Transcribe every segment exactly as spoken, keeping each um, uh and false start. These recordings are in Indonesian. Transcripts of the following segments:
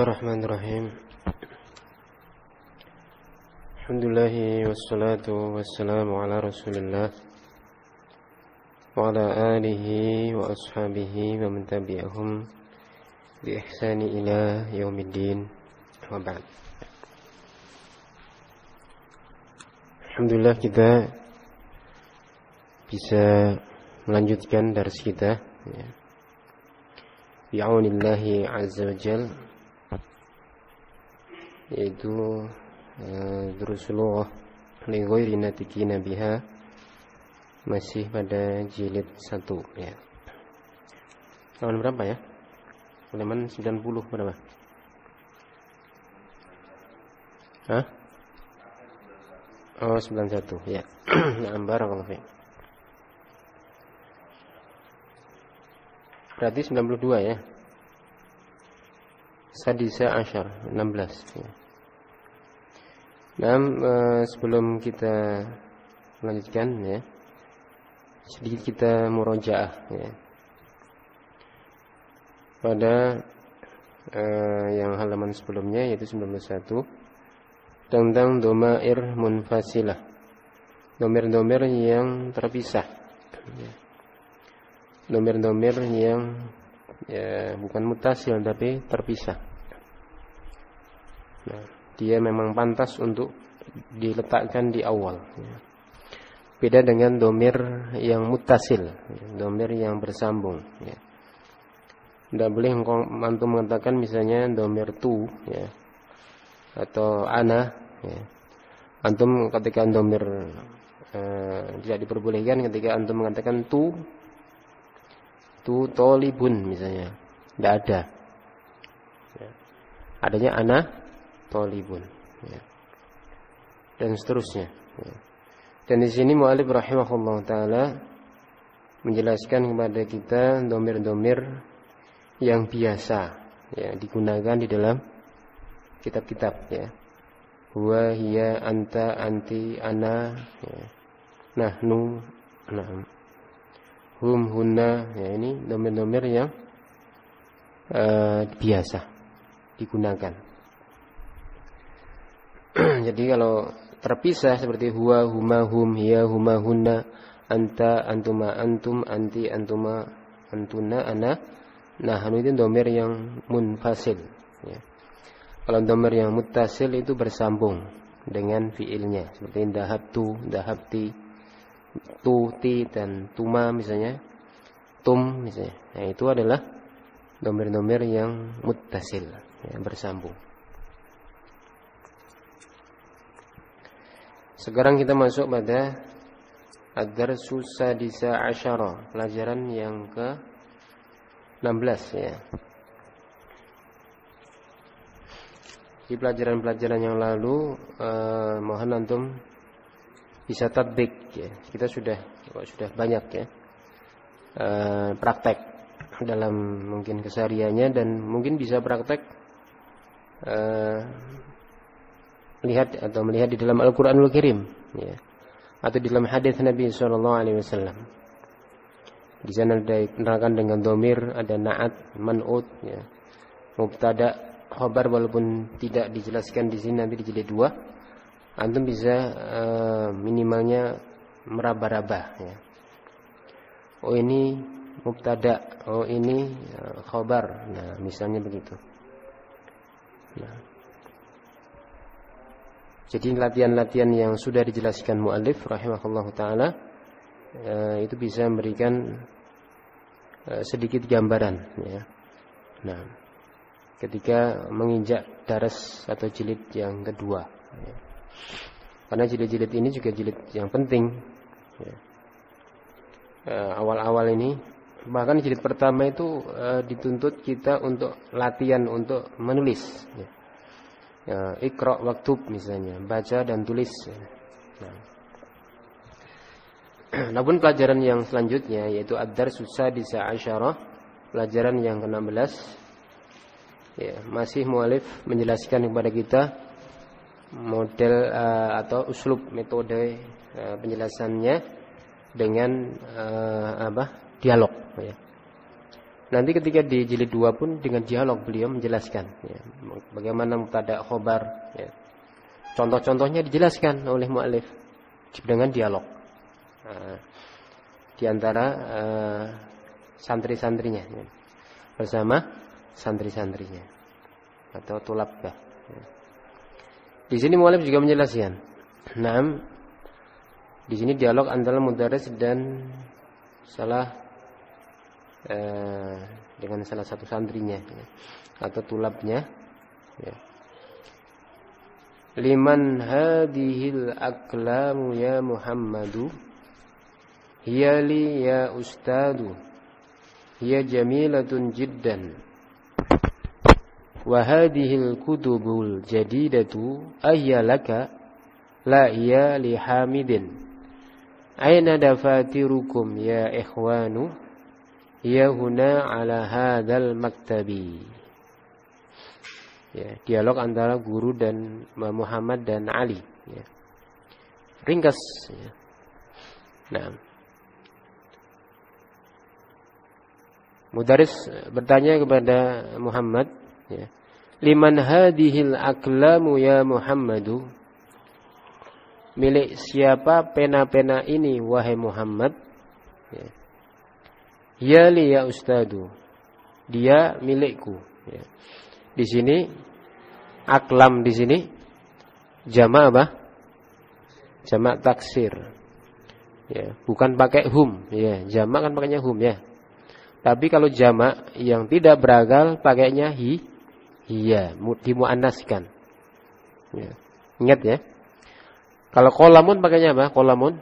Bismillahirrahmanirrahim. Alhamdulillah wassalatu wassalamu ala Rasulillah wa ala alihi wa ashabihi wa man tabi'ahum bi ihsani ila yaumiddin. Wa ba'd. Alhamdulillah kita bisa melanjutkan dars kita ya. Bi'aunillahi azza wa jalla, yaitu uh, Durusulullah li ghairi natikina biha, masih pada jilid satu ya. Halaman berapa ya? Halaman sembilan puluh berapa? Hah? Oh, sembilan puluh satu ya. Na'am, barakallahu fiik. Berarti sembilan puluh dua ya. Sadisa Asyar enam belas ya. Nah, eh, sebelum kita melanjutkan ya, sedikit kita murojaah ya. Pada eh, yang halaman sebelumnya, yaitu sembilan puluh satu, tentang domair munfasilah, domir-domir yang terpisah ya. Domir-domir yang ya, bukan mutasil tapi terpisah. Nah, dia memang pantas untuk diletakkan di awal ya. Beda dengan domir yang mutasil ya, domir yang bersambung ya. Tidak boleh antum mengatakan misalnya domir tu ya, atau ana ya. Antum ketika domir eh, tidak diperbolehkan ketika antum mengatakan tu tu tolibun misalnya, tidak ada ya. Adanya ana tolibun ya. Dan seterusnya ya. Dan di sini mu'alif rahimahullah ta'ala menjelaskan kepada kita domir-domir yang biasa ya, digunakan di dalam kitab-kitab ya. Huwa, hiya, anta, anti, ana ya. Nahnu, na'am, hum, hunna ya, ini domir-domir yang uh, biasa digunakan. Jadi kalau terpisah seperti huwa, huma, hum, hiya, huma, hunna, anta, antuma, antum, anti, antuma, antuna, ana, nahnu, itu domir yang munfasil ya. Kalau domir yang muttasil itu bersambung dengan fiilnya, seperti dahabtu, dahabti, tuti dan tuma misalnya, tum misalnya. Nah, itu adalah domir-domir yang muttasil ya, bersambung. Sekarang kita masuk pada ad-darsus sadisa asyara, pelajaran yang ke enam belas ya. Di pelajaran-pelajaran yang lalu eh, mohon antum bisa tatbik ya. Kita sudah sudah banyak ya e, praktek dalam mungkin kesehariannya, dan mungkin bisa praktek e, melihat atau melihat di dalam Al-Qur'anul Karim ya, atau di dalam hadis Nabi sallallahu alaihi wasallam. Di sana diterangkan dengan domir, ada na'at, man'ut ya, mubtada, khabar, walaupun tidak dijelaskan di sini, nanti di jilid dua. Antum bisa uh, minimalnya meraba-raba ya. Oh ini mubtada, oh ini uh, khabar. Nah, misalnya begitu. Nah. Jadi latihan-latihan yang sudah dijelaskan muallif rahimahullah taala uh, itu bisa memberikan uh, sedikit gambaran ya. Nah, ketika menginjak daras atau jilid yang kedua ya. Karena jilid-jilid ini juga jilid yang penting ya. E, awal-awal ini, bahkan jilid pertama itu e, dituntut kita untuk latihan untuk menulis ya. Ya, Iqra waktub misalnya, baca dan tulis ya. Nah. Namun pelajaran yang selanjutnya, yaitu ad-darsus sadisa asyara, pelajaran yang ke enam belas ya, masih mu'alif menjelaskan kepada kita model uh, atau uslub, metode uh, penjelasannya dengan uh, apa? Dialog ya. Nanti ketika di jilid dua pun dengan dialog beliau menjelaskan ya, bagaimana mubtada khobar ya. Contoh-contohnya dijelaskan oleh mu'allif dengan dialog nah, di antara uh, santri-santrinya ya, bersama santri-santrinya atau tulabah ya. Di sini mu'allif juga menjelaskan nah, di sini dialog antara mudaris dan salah eh, dengan salah satu santrinya ya, atau tulabnya ya. Liman hadhil aklamu ya Muhammadu hiya li ya ustadu hiya jamilatun jiddan wa hadhil kutubul jadidatu ayya laka la hiya li hamidin aina dafatirukum ya ikhwanu hiya huna ala hadzal maktabi. Ya, dialog antara guru dan Muhammad dan Ali ya. Ringkas ya. Nah, mudaris bertanya kepada Muhammad ya, liman hadhil aklamu ya Muhammadu, milik siapa pena-pena ini wahai Muhammad ya. Ya li ya ustadu, dia milikku ya. Di sini aklam di sini jamak apa? Jamak taksir. Ya, bukan pakai hum ya. Jamak kan pakainya hum ya. Tapi kalau jamak yang tidak berakal pakainya hi, iya, dimuannaskan. Ya. Ingat ya. Kalau qolamun pakainya apa? Qolamun.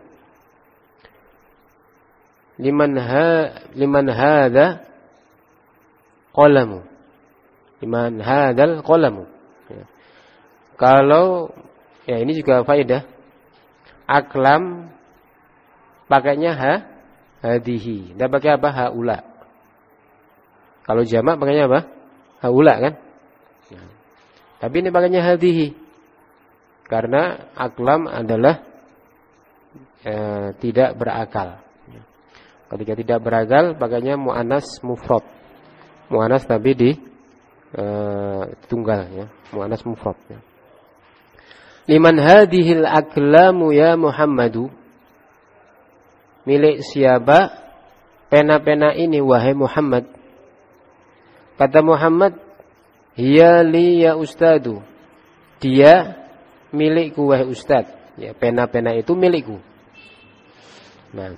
Liman ha liman hadza qalamu. Liman hadzal qalamu. Ya. Kalau ya ini juga faedah. Aklam pakainya ha hadihi. Dan pakai apa? Haula. Kalau jamak pakainya apa? Haula kan? Ya. Tapi ini pakainya hadihi. Karena aklam adalah eh, tidak berakal. Ya. Ketika tidak berakal pakainya muannas mufrad. Muannas tapi di Uh, tunggal ya, muannas mufrad ya. Liman hadhil aklamu ya Muhammadu, milik siapa pena-pena ini wahai Muhammad. Kata Muhammad, hiya li ya ustadu, dia milikku wahai ustad ya, pena-pena itu milikku. Nah,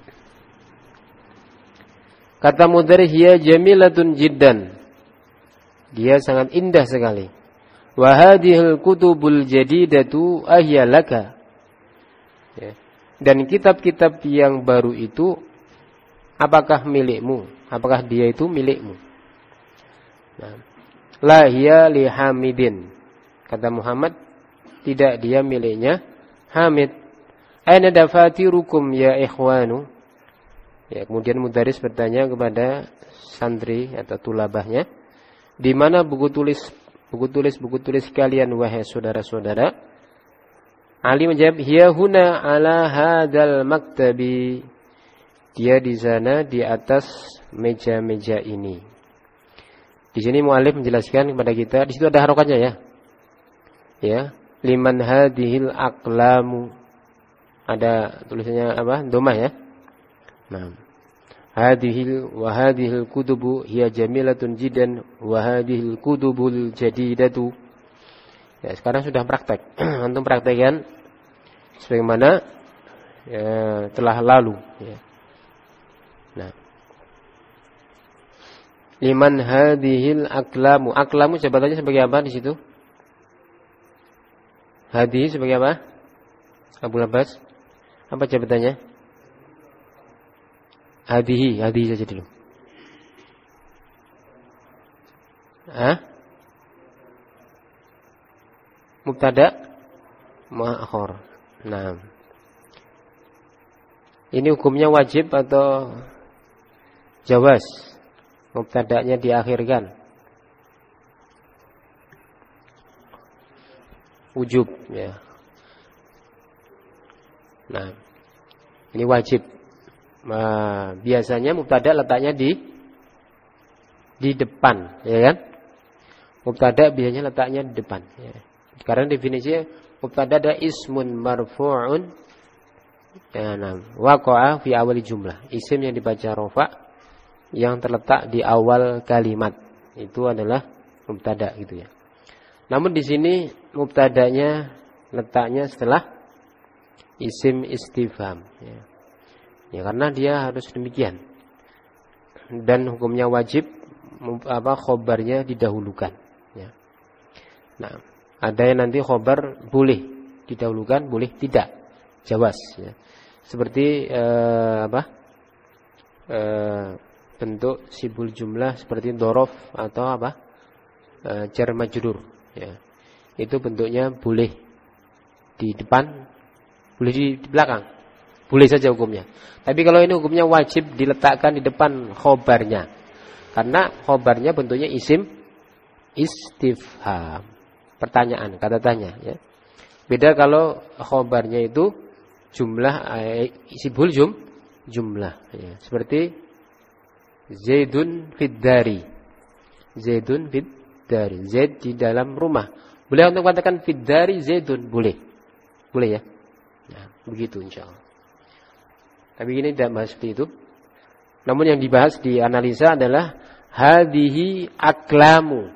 kata mudaris, hiya jamilatun jiddan, dia sangat indah sekali. Wa hadhil kutubul jadidatu ahyalaka. Ya. Dan kitab-kitab yang baru itu apakah milikmu? Apakah dia itu milikmu? Nah, la hiya li hamidin. Kata Muhammad, tidak dia miliknya Hamid. Aina dafatirukum ya ikhwanu? Ya, kemudian mudaris bertanya kepada santri atau tulabahnya, di mana buku tulis buku tulis buku tulis kalian wahai saudara-saudara? Ali menjawab, hiya huna ala hadzal maktabi. Dia di sana di atas meja-meja ini. Di sini muallif menjelaskan kepada kita, di situ ada harokatnya ya. Ya, liman hadhil aqlamu. Ada tulisannya apa? Domah ya. Nah. Hadhil wa hadhil kutubu hiya jamilatun jiddan wa hadhil kutubul jadidatu. Ya, sekarang sudah praktek. Antum praktekkan sebagaimana ya, telah lalu ya. Nah. Liman hadhil aklamu. Aklamu jabatannya sebagai apa di situ? Hadhi sebagai apa? Abu Abbas. Apa jabatannya? Hadihi, hadihi saja dulu. Hah? Mubtada ma'khur. Nah. Ini hukumnya wajib atau jawaz? Mubtada'nya diakhirkan. Wujub ya. Nah. Ini wajib. Nah, biasanya mubtada letaknya di di depan, ya kan? Mubtada biasanya letaknya di depan. Ya. Karena definisinya mubtada ada ismun marfu'un ya, nah, waqa'a fi awal jumlah. Isim yang dibaca rafa yang terletak di awal kalimat. Itu adalah mubtada gitu ya. Namun di sini mubtadanya letaknya setelah isim istifham ya. Ya karena dia harus demikian. Dan hukumnya wajib apa khobarnya didahulukan ya. Nah, ada yang nanti khobar boleh didahulukan, boleh tidak. Jawaz ya. Seperti eh, apa? Eh, bentuk sibul jumlah seperti dorof atau apa? Eh, jar majrur ya. Itu bentuknya boleh di depan, boleh di, di belakang. Boleh saja hukumnya. Tapi kalau ini hukumnya wajib diletakkan di depan khobarnya. Karena khobarnya bentuknya isim istifham. Pertanyaan, kata tanya ya. Beda kalau khobarnya itu jumlah eh, sibul jum jumlah ya. Seperti Zaidun fid dari. Zaidun fid dari. Zaid di dalam rumah. Boleh untuk katakan fid dari Zaidun, boleh. Boleh ya. Nah, begitu insyaallah. Tapi ini tidak bahas seperti itu. Namun yang dibahas di analisa adalah hadhihi aklamu.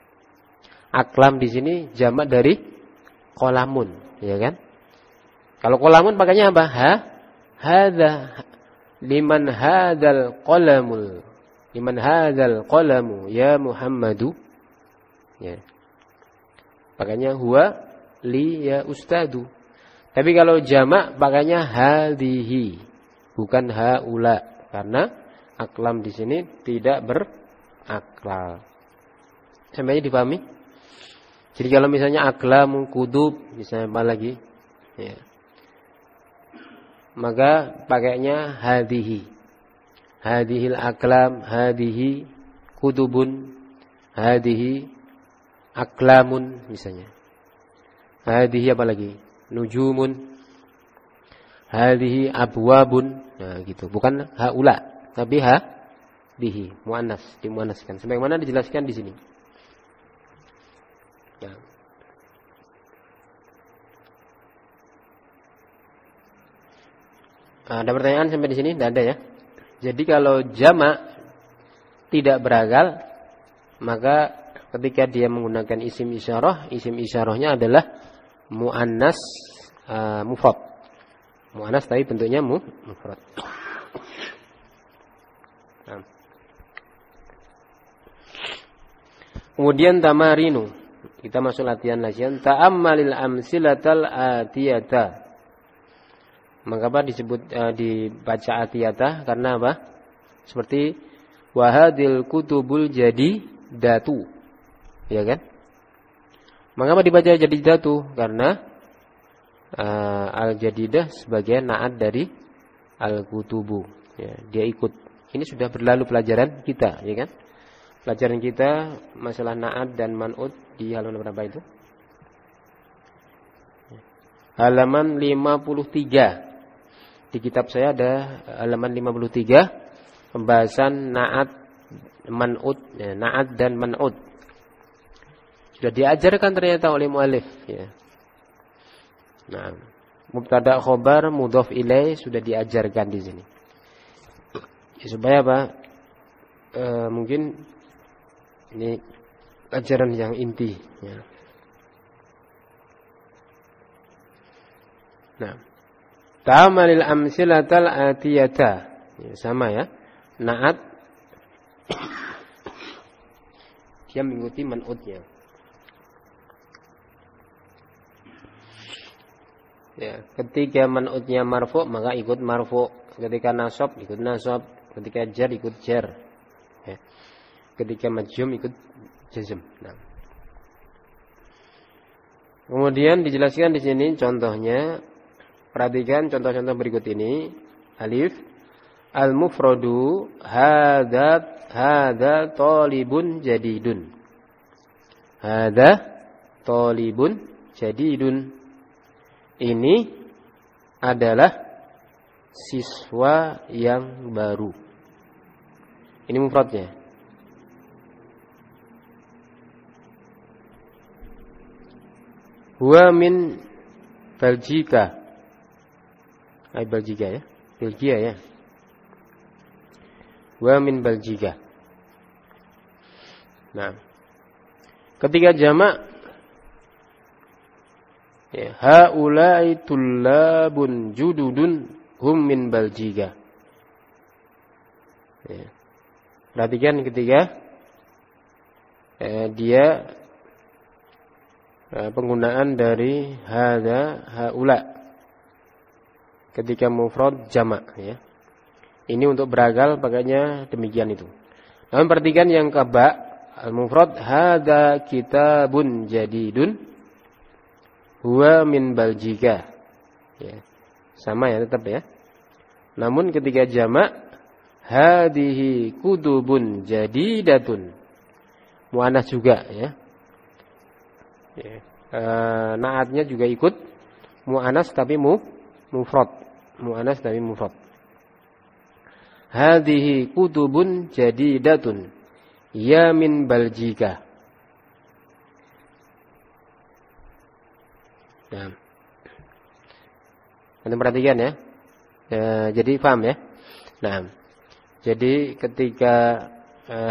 Aklam di sini jamak dari qolamun, ya kan? Kalau qolamun pakainya apa? Ha, hadza liman hadzal qalamul. Liman hadzal qalamu ya Muhammadu. Ya. Pakainya huwa li ya ustadu. Tapi kalau jamak pakainya hadhihi, bukan haula, karena aklam di sini tidak berakal. Sampai dipahami? Jadi kalau misalnya aklamu kudub, misalnya apa lagi? Ya. Maka pakainya hadhihi. Hadhil aklam, hadhihi kudubun, hadhihi aklamun misalnya. Hadhihi apa lagi? Nujumun. Hadhihi abwabun. Nah, gitu. Bukan haula, tapi ha bihi, muannas, dimuannaskan. Sebagaimana dijelaskan di sini. Ya. Ada pertanyaan sampai di sini? Tidak ada ya. Jadi kalau jamak tidak berakal, maka ketika dia menggunakan isim isyarah, isim isyarahnya adalah muannas uh, mufrad. Muannas tapi bentuknya mu, mufrad. Nah. Kemudian tamarinu. Kita masuk latihan latihan. Ta'ammalil amsilatal atiyata. Maka apa disebut uh, dibaca atiyata karena apa? Seperti wahadil kutubul jadi datu. Ya kan? Maka apa dibaca jadi datu? Karena uh, al-jadidah sebagai naat dari al-kutubu. Ya, dia ikut. Ini sudah berlalu pelajaran kita, ya kan? Pelajaran kita masalah naat dan man'ud di halaman berapa itu? Halaman lima puluh tiga. Di kitab saya ada halaman lima puluh tiga pembahasan naat, man'ud, ya, naat dan man'ud. Sudah diajarkan ternyata oleh mu'alif ya. Nah, mubtada khobar mudhof ilaih sudah diajarkan di sini. Ya, supaya apa? E, mungkin ini ajaran yang inti ya. Nah, ta'amalil amsilatal atiyata ya, sama ya. Naat dia mengikuti man'udnya. Ya, ketika man'udnya marfu maka ikut marfu, ketika nasab ikut nasab, ketika jar ikut jar. Ya. Ketika majzum ikut jazm. Nah. Kemudian dijelaskan di sini contohnya. Perhatikan contoh-contoh berikut ini. Alif, al-mufradu hadza hadza talibun jadidun. Hadza talibun jadidun. Ini adalah siswa yang baru. Ini mufradnya. Huwa min Belgika. Ay Belgika ya. Belgia ya. Huwa min Belgika. Nah, ketika jamak ya, haula'i tullabun jududun hum min Belgika. Ya. Perhatikan ketika eh, dia eh, penggunaan dari hadza haula ketika mufrad jamak ya. Ini untuk beragal pakainya demikian itu. Namun perhatikan yang kaba al-mufrad hadza kitabun jadidun huwa min Belgika. Ya. Sama ya tetap ya. Namun ketika jamak hadhihi kutubun jadidatun muannats juga ya. Ya. E, naatnya juga ikut muannats tapi mu mufrad. Muannats tapi mufrad. Hadhihi kutubun jadidatun ya min Belgika. Nah, anda perhatikan ya. E, jadi paham ya. Nah, jadi ketika e,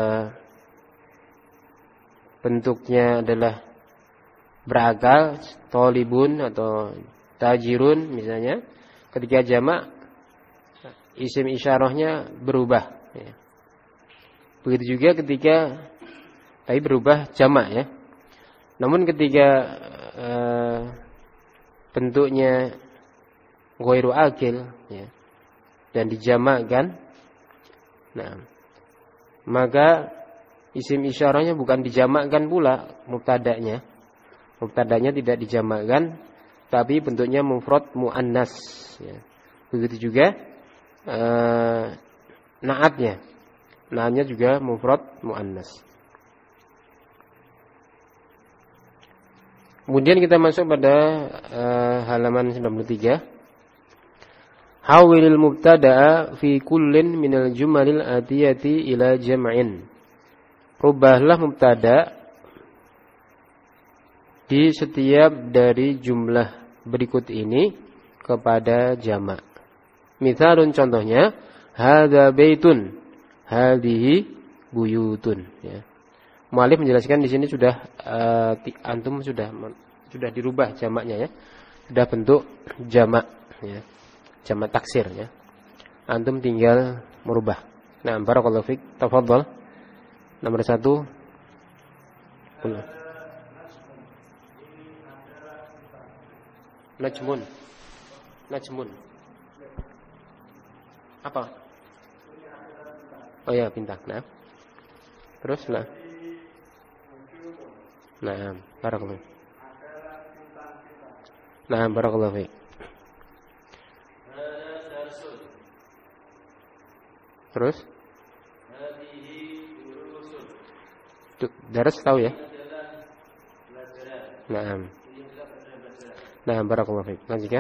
bentuknya adalah berakal, tolibun atau tajirun misalnya, ketika jamak isim isyarahnya berubah. Ya. Begitu juga ketika tapi berubah jamak ya. Namun ketika e, bentuknya ghairu akil ya, dan dijamakkan, nah maka isim isyarahnya bukan dijamakkan pula mubtada'nya. Mubtada'nya tidak dijamakkan, tapi bentuknya mufrad muannas ya. Begitu juga e, naatnya. Naatnya juga mufrad muannas. Kemudian kita masuk pada e, halaman sembilan puluh tiga. Hawilil mubtada'a fi kullin minal jumalil atiyati ila jam'in. Rubahlah mubtada' di setiap dari jumlah berikut ini kepada jamak. Misalun contohnya, hadza baitun, hadhihi buyutun. Ya. Mu'allif menjelaskan di sini sudah uh, antum sudah sudah dirubah jamaknya ya, sudah bentuk jamak, ya. Jamak taksir ya. Antum tinggal merubah. Nah, barakallahu fiik. Tafadhal. Nomor satu. Najmun. Najmun. Apa? Oh ya, bintang. Nah. Terus nah. Nah, barakallahu. Nah, barakallahu fiik. Terus? Daras tahu ya? Nah. Nah, barakallahu fiik. Lanjutkan.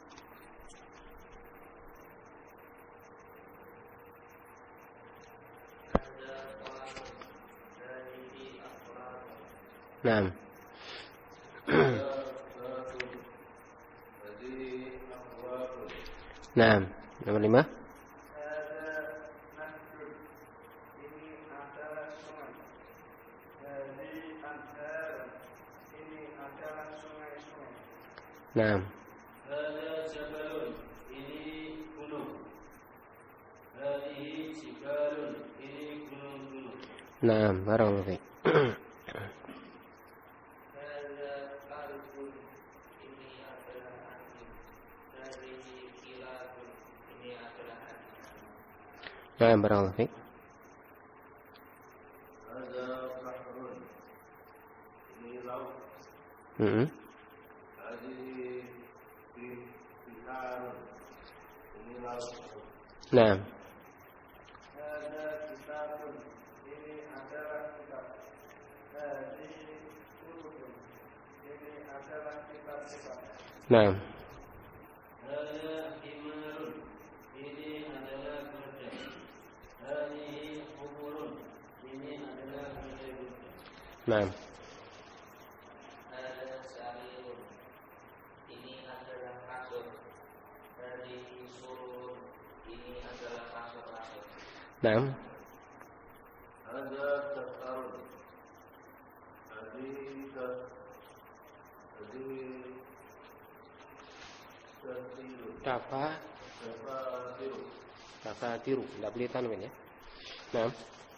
Nah. Nah, nomor lima. Nah. Hada jabalun, ini gunung. Hadihi jibalun, ini gunung-gunung. Nah, barakallahu fiik. Hada arbun, ini adalah angin. Hadihi kilatun, ini adalah angin. Nah, barakallahu fiik. Hada bahrun, ini laut. Heeh. Nah. Nah. Nah. Naam. Ada tasarruf. Jadi jadi Dafa tiru. Dafa tiru. Tidak boleh tanwin ya. Naam.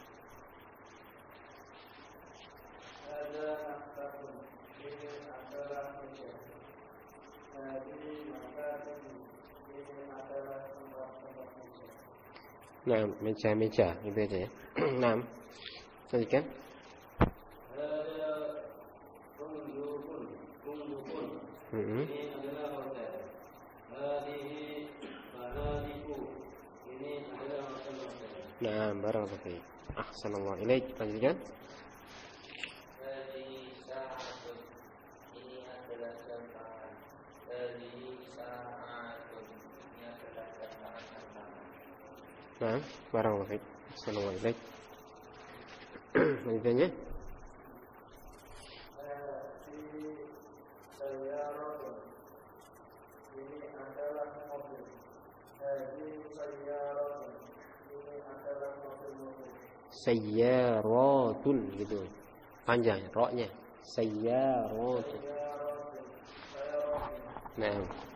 Ada nakatun. Ini adalah meja. Jadi nakatun. Ini adalah tempat-tempat meja. Nah, meja-meja itu aja ya. Nah, lanjutkan. Ada kundukun. Kundukun. Hmm. Ini adalah hotel. Hadihi manadiku. Ini adalah hotel-hotel. Nah, barakallahu fiik. Ahsanallahu ilaik. Lanjutkan. Hadihi sa'atun. Ini adalah jam tangan. Hadihi sa'atun. Ini adalah jam tangan. Nah, barakallahu fiik. Ahsanallahu ilaik. Lanjutannya. Hadihi sayyaratun. Ini adalah mobil. Hadihi sayyaratun. Ini adalah mobil-mobil. Sayyaratun gitu. Panjang ro-nya. Sayyaratun. Sayyaratun. Sayyaratun. Nah,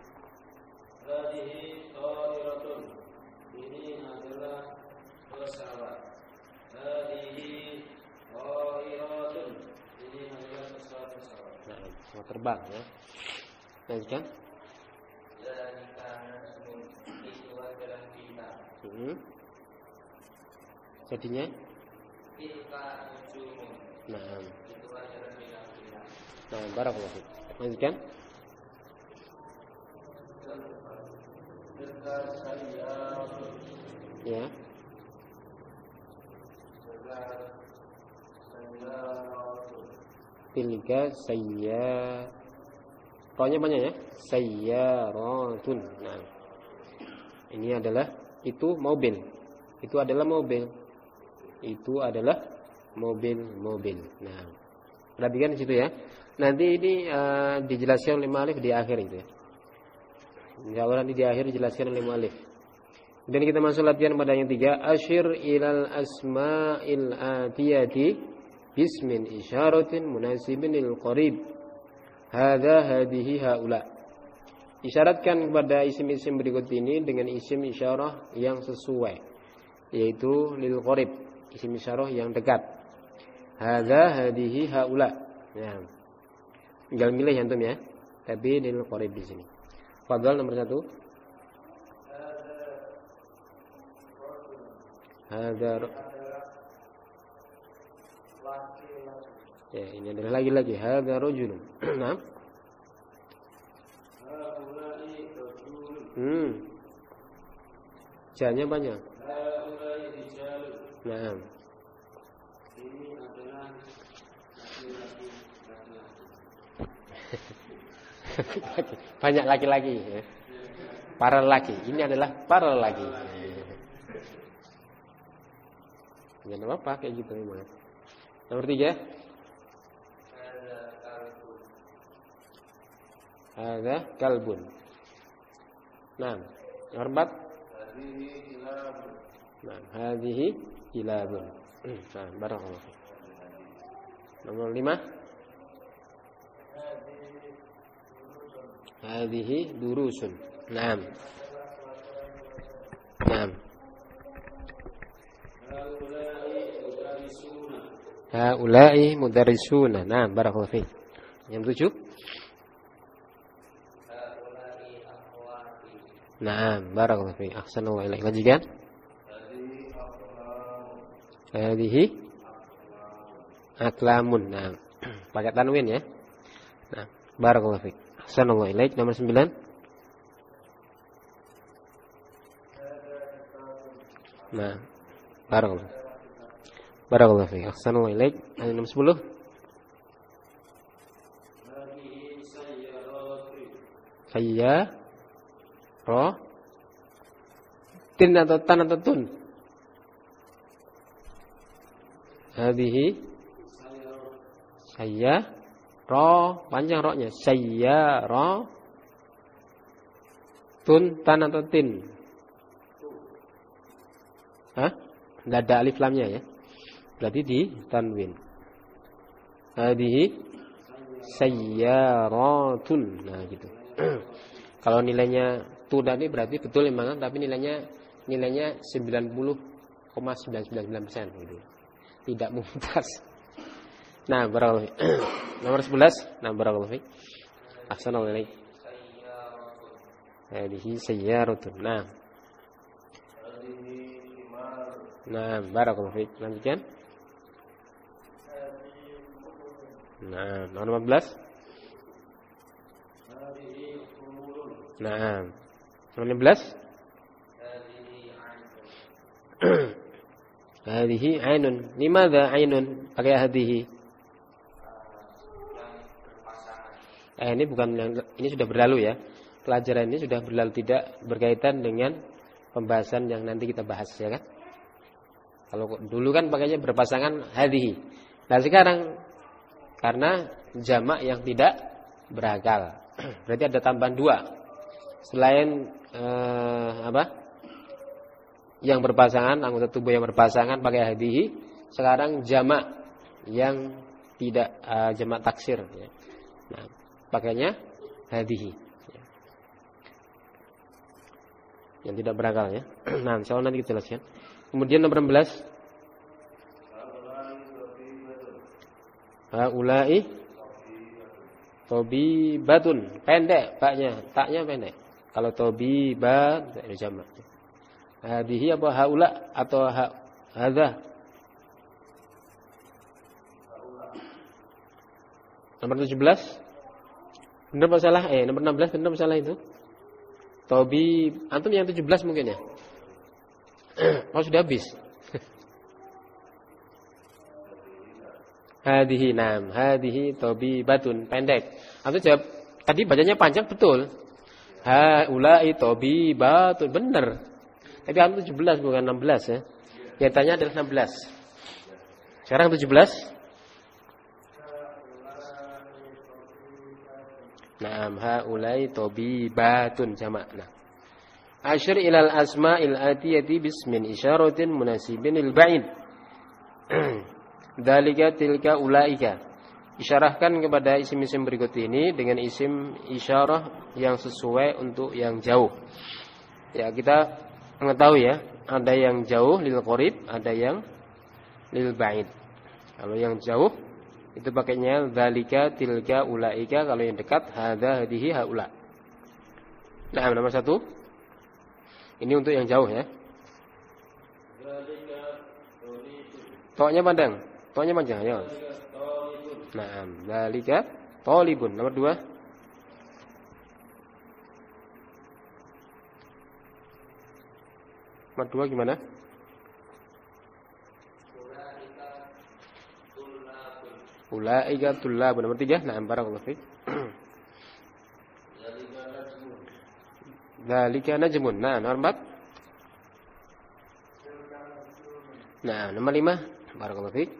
Hadihi ta'iratun. Ini adalah pesawat. Hadihi ta'iratun. Ini adalah pesawat-pesawat. nah, mau terbang ya. Lanjutkan. Zalika nasmun. Itu adalah kita. Hmm. Jadinya Tilka nujumun. nah, Itu adalah bintang-bintang. nah barakallahu fiik. Lanjutkan. Tilka sayyaratun. Ya. Tilka sayyaratun. Tilka sayya Ro-nya banyak ya. Sayyaratun. Nah. Ini adalah itu mobil. Itu adalah mobil. Itu adalah mobil-mobil. Nah. Perhatikan di situ ya. Nanti ini uh, dijelaskan oleh mu'allif di akhir itu ya. Insyaallah nanti di akhir dijelaskan oleh mu'allif. Dan kita masuk latihan pada yang tiga. Asyir ilal asma'il atiyati bismin isyaratin munasibin lil qarib. Hadza hadihi haula. Isyaratkan kepada isim-isim berikut ini dengan isim isyarah yang sesuai, yaitu lil qarib, isim isyarah yang dekat. Hadza hadihi haula. Ya. Tinggal milih antum ya. Tapi lil qarib di sini. Fadhal nomor satu. Hadza ya, ini adalah lagi-lagi hadza rajulun. Nah. Hmm. Janya banyak. Nah. Ini adalah laki-laki. Banyak laki-laki ya. Para laki. Ini adalah para laki. Jangan apa kayak gitu memang. Nomor tiga. Ada kalbun. Nah, nomor empat. Nah, hadhihi kilabun. Nah, barakallahu. Nomor lima. Hadhihi durusun. Naam. Naam. Haula'i mudarrisuna. Naam, barakallahu fiik. Yang tujuh. Naam, barakallahu fiik. Ahsanallahu ilaik. Lanjutkan. Hadhihi aklamun. Naam. Pakai tanwin ya. Nah, barakallahu fiik. Ahsanallahu ilaik. Nomor sembilan. Nah, barakallahu. Barakallahu fiik. Ahsanallahu ilaik. Nomor sepuluh. Sayya ro tin atau tan atau tun. Hadhihi sayya ro panjang ro-nya. Sayya ro tun tan atau tin. Hah? Tidak ada alif lamnya ya. Berarti di tanwin. Hadhihi sayyaratun. Nah gitu. Kalau nilainya tu tadi berarti betul memang, tapi nilainya nilainya sembilan puluh koma sembilan sembilan sembilan persen gitu. Tidak mumtaz. Nah, barakallahu fiik. Nomor sebelas. Nah, barakallahu fiik. Ahsanallahu ilaik. Hadhihi sayyaratun. Nah. Nah, barakallahu fiik. Lanjutkan. Nah, nomor empat belas. Nah, nomor lima belas. Hadhihi ainun. Limadha ainun? Pakai hadhihi. Eh, ini bukan yang, ini sudah berlalu ya. Pelajaran ini sudah berlalu, tidak berkaitan dengan pembahasan yang nanti kita bahas ya kan. Kalau dulu kan pakainya berpasangan hadhihi. Nah, sekarang karena jamak yang tidak berakal, berarti ada tambahan dua. Selain eh, apa? Yang berpasangan, anggota tubuh yang berpasangan pakai hadhihi, sekarang jamak yang tidak uh, jamak taksir ya. Nah, pakainya hadhihi ya. Yang tidak berakal ya. Nah, insyaallah nanti kita jelaskan. Kemudian nomor enam belas. Haulai tobibatun, pendek baknya, taknya pendek. Kalau tobibat dari jamak. Hadhihi apa haula atau ha, hadza? Nomor tujuh belas. Benar apa salah? Eh, nomor enam belas benar apa salah itu? Tobi, antum yang tujuh belas mungkin ya? Oh, sudah habis. Hadhihi nam, hadhihi tobibatun, pendek. Antum jawab, tadi bacanya panjang betul. Haulai tobibatun, benar. Tapi antum tujuh belas bukan enam belas ya. Yang tanya adalah enam belas. Sekarang tujuh belas. Naam haulai tobibatun jamak. Nah. Asyir ilal asma'il atiyati bismin isyaratin munasibin lil ba'id. Dalika tilka ulaika. Isyarahkan kepada isim-isim berikut ini dengan isim isyarah yang sesuai untuk yang jauh. Ya, kita mengetahui ya, ada yang jauh lil qarib, ada yang lil ba'id. Kalau yang jauh itu pakainya dzalika tilka ulaika, kalau yang dekat hadza hadhihi haula. Nah, nomor satu. Ini untuk yang jauh ya. Toknya pandang, toknya panjang ya. Nah, dzalika talibun. Nomor dua. Nomor dua gimana? Ulaika tullabun. Nomor tiga. Nah, barakallahu fiik. Dzalika najmun. Nah, nomor empat. Nah, nomor lima. Barakallahu fiik.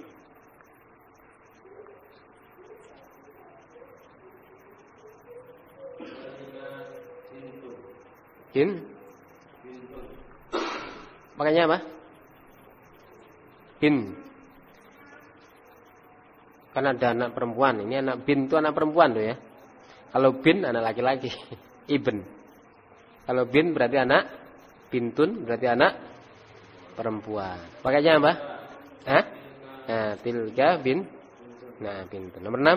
Bin. Makanya apa? Bin. Karena ada anak perempuan. Ini anak bin itu anak perempuan tuh ya. Kalau bin anak laki-laki. Ibn. Kalau bin berarti anak. Bintun berarti anak perempuan. Makanya apa? Hah? Nah, tilka bin. Nah, bintun. Nomor enam.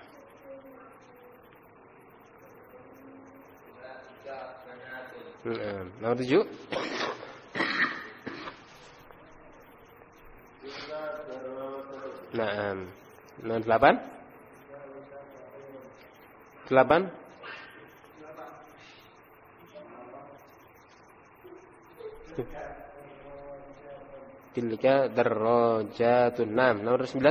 Hmm, nomor tujuh. Nah, nomor delapan. Delapan. Tilka darajatun. Nam. Nomor sembilan.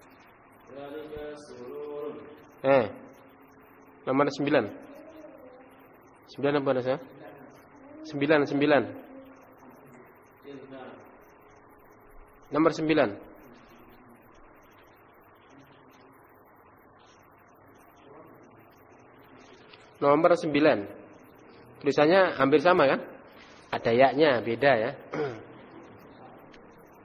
Eh. Nomor sembilan. Sembilan apa nasa? Sembilan, sembilan. Nomor sembilan. Nomor sembilan. Tulisannya hampir sama kan? Ada yaknya, beda ya.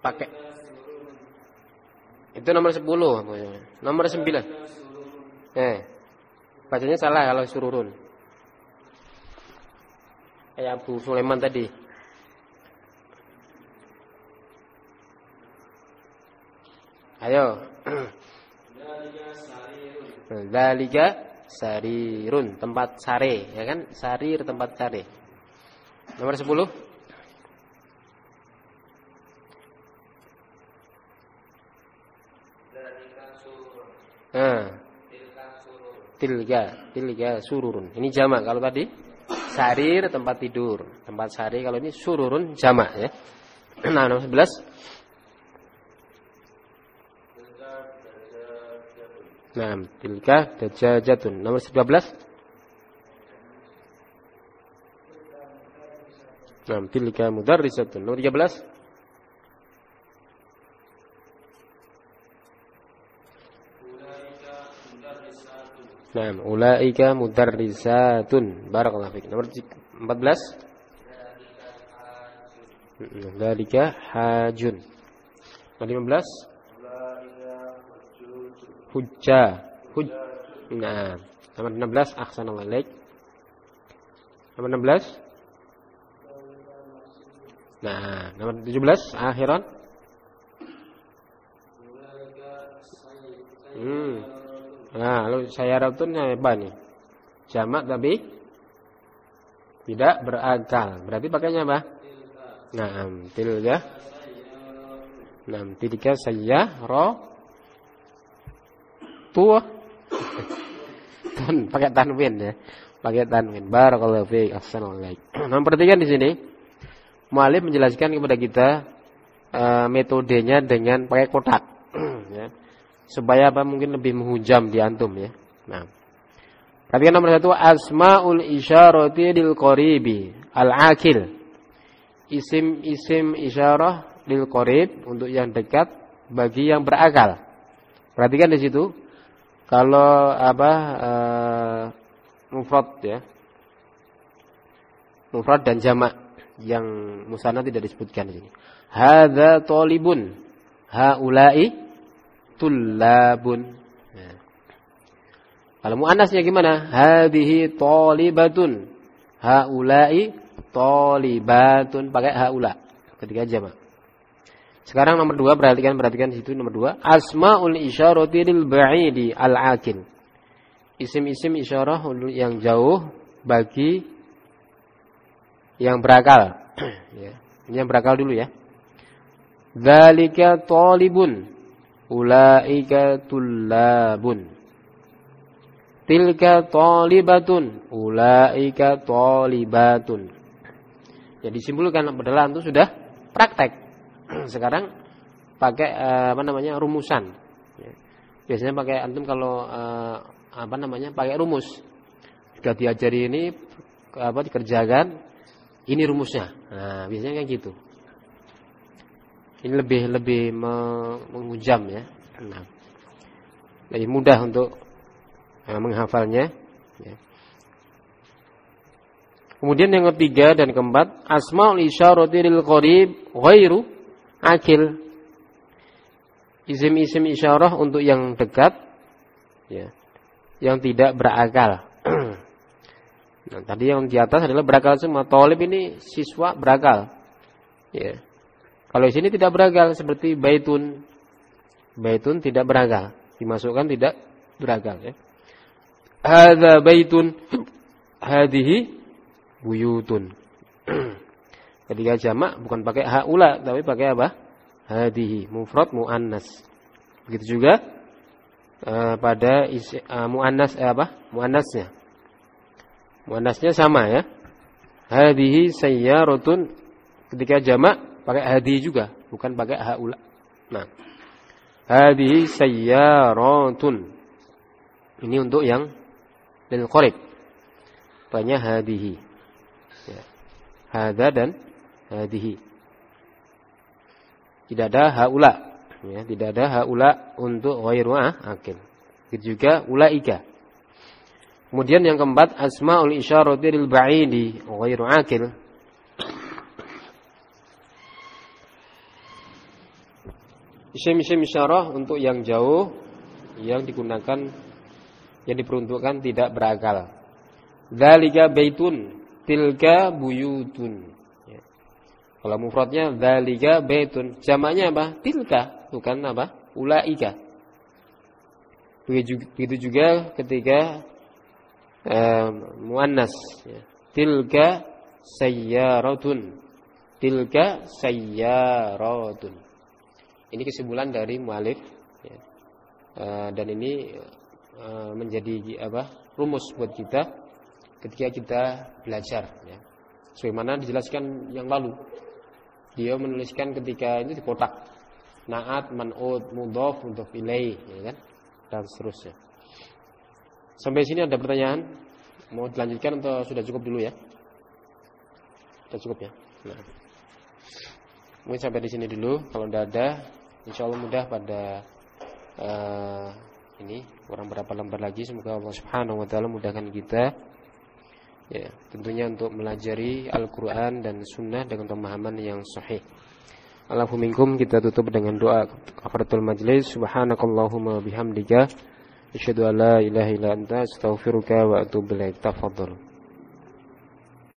pakai. Itu nomor sepuluh. Nomor sembilan. Eh. Bacanya salah kalau sururun. Kayak Abu Sulaiman tadi. Ayo. Dzalika sarirun, tempat sare, ya kan? Sarir tempat sare. Nomor sepuluh. Nah. Tilga, tilga sururun. Ini jamak kalau tadi sarir tempat tidur, tempat sare. Kalau ini sururun jamak ya. Nah, nomor sebelas. Nah, tilka dajajatun. Nomor tiga belas. Nah, tilka mudarrisatun. Nomor tiga belas. Nah, ulaika mudarrisatun. Barakallahu fiik. Nomor empat belas. Dzalika hajun. Nomor lima belas. Hujjah. Huj. Nah, nomor enam belas ahsanallahu ilaik. Nomor enam belas. Nah, nomor tujuh belas akhiran. Hmm. Nah, lalu sayaratun apa nih? Jamak tapi tidak berakal. Berarti pakainya apa? Nah, tilka. Nah, tilka sayyara tua. Tun pakai tanwin ya. Pakai tanwin. Barakallahu fiik. Assalamualaikum. Nomor tiga di sini muallif menjelaskan kepada kita uh, metodenya dengan pakai kotak. Ya. Supaya apa mungkin lebih menghujam di antum ya. Nah. Perhatikan nomor satu, asmaul isyarati lil qaribi al-akil. Isim-isim isyarah lil qarib untuk yang dekat bagi yang berakal. Perhatikan di situ. Kalau apa uh, mufrad ya. Mufrad dan jamak yang musanna tidak disebutkan di sini. Hadza talibun. Haula'i tullabun. Nah. Kalau muannasnya gimana? Hadhihi talibatun. Haula'i talibatun, pakai haula ketika jamak. Sekarang nomor dua, perhatikan perhatikan di situ nomor dua. Asmaul isyarati lil ba'idi al-akil. Isim-isim isyarah yang jauh bagi yang berakal. Ya. Ini yang berakal dulu ya. Dzalika talibun. Ulaika tullabun. Tilka talibatun. Ulaika talibatun. Ya disimpulkan padahal itu sudah praktek. Sekarang pakai apa namanya rumusan. Ya. Biasanya pakai antum kalau apa namanya pakai rumus. Jika diajari ini apa dikerjakan, ini rumusnya. Nah biasanya kayak gitu. Ini lebih lebih menghujam ya. Nah, lebih mudah untuk uh, menghafalnya. Ya. Kemudian yang ketiga dan keempat, asmaul isyarati lil qarib ghairu akil. Isim-isim isyarah untuk yang dekat, ya, yang tidak berakal. Nah, tadi yang di atas adalah berakal semua. Talib ini siswa berakal. Ya. Kalau di sini tidak berakal seperti baitun. Baitun tidak berakal, dimasukkan tidak berakal ya. Hadza baitun, hadhihi buyutun. Ketika jamak bukan pakai haula tapi pakai apa? Hadhihi, mufrad muannas. Begitu juga uh, pada isi, uh, muannas eh, apa? Muannasnya. Muannasnya sama ya. Hadhihi sayyaratun, ketika jamak pakai hadi juga, bukan pakai haula. Nah, hadhihi sayyaratun. Ini untuk yang lil qarib. Banyak hadihi. Ya. Hadza dan hadihi. Tidak ada haula, ya, tidak ada haula untuk ghairu akil. Begitu juga ulaika. Kemudian yang keempat, asmaul isyarati lil ba'idi ghairu akil. Isim-isim isyarah untuk yang jauh yang digunakan, yang diperuntukkan tidak berakal. Dzalika baitun, tilka buyutun. Ya. Kalau mufradnya dzalika baitun, jamaknya apa? Tilka, bukan apa? Ulaika. Begitu juga ketika eh, muannas, ya. Tilka sayyaratun, tilka sayyaratun. Ini kesimpulan dari mu'alif, ya. uh, dan ini uh, menjadi apa rumus buat kita ketika kita belajar, ya. Sebagaimana dijelaskan yang lalu, dia menuliskan ketika itu di kotak naat, man'ud, mudhof, mudhof ilaih, ya kan, dan seterusnya. Sampai sini ada pertanyaan? Mau dilanjutkan atau sudah cukup dulu ya? Sudah cukup ya. Nah, mungkin sampai di sini dulu. Kalau tidak ada, insya Allah mudah pada uh, ini kurang berapa lembar lagi. Semoga Allah Subhanahu Wa Taala mudahkan kita, ya, tentunya untuk melajari Al-Quran dan Sunnah dengan pemahaman yang sahih. Allahu minkum, kita tutup dengan doa kafaratul majlis. Subhanakallahumma bihamdika asyhadu an la ilaha illa anta astaghfiruka wa atubu ilaik. Tafadhal.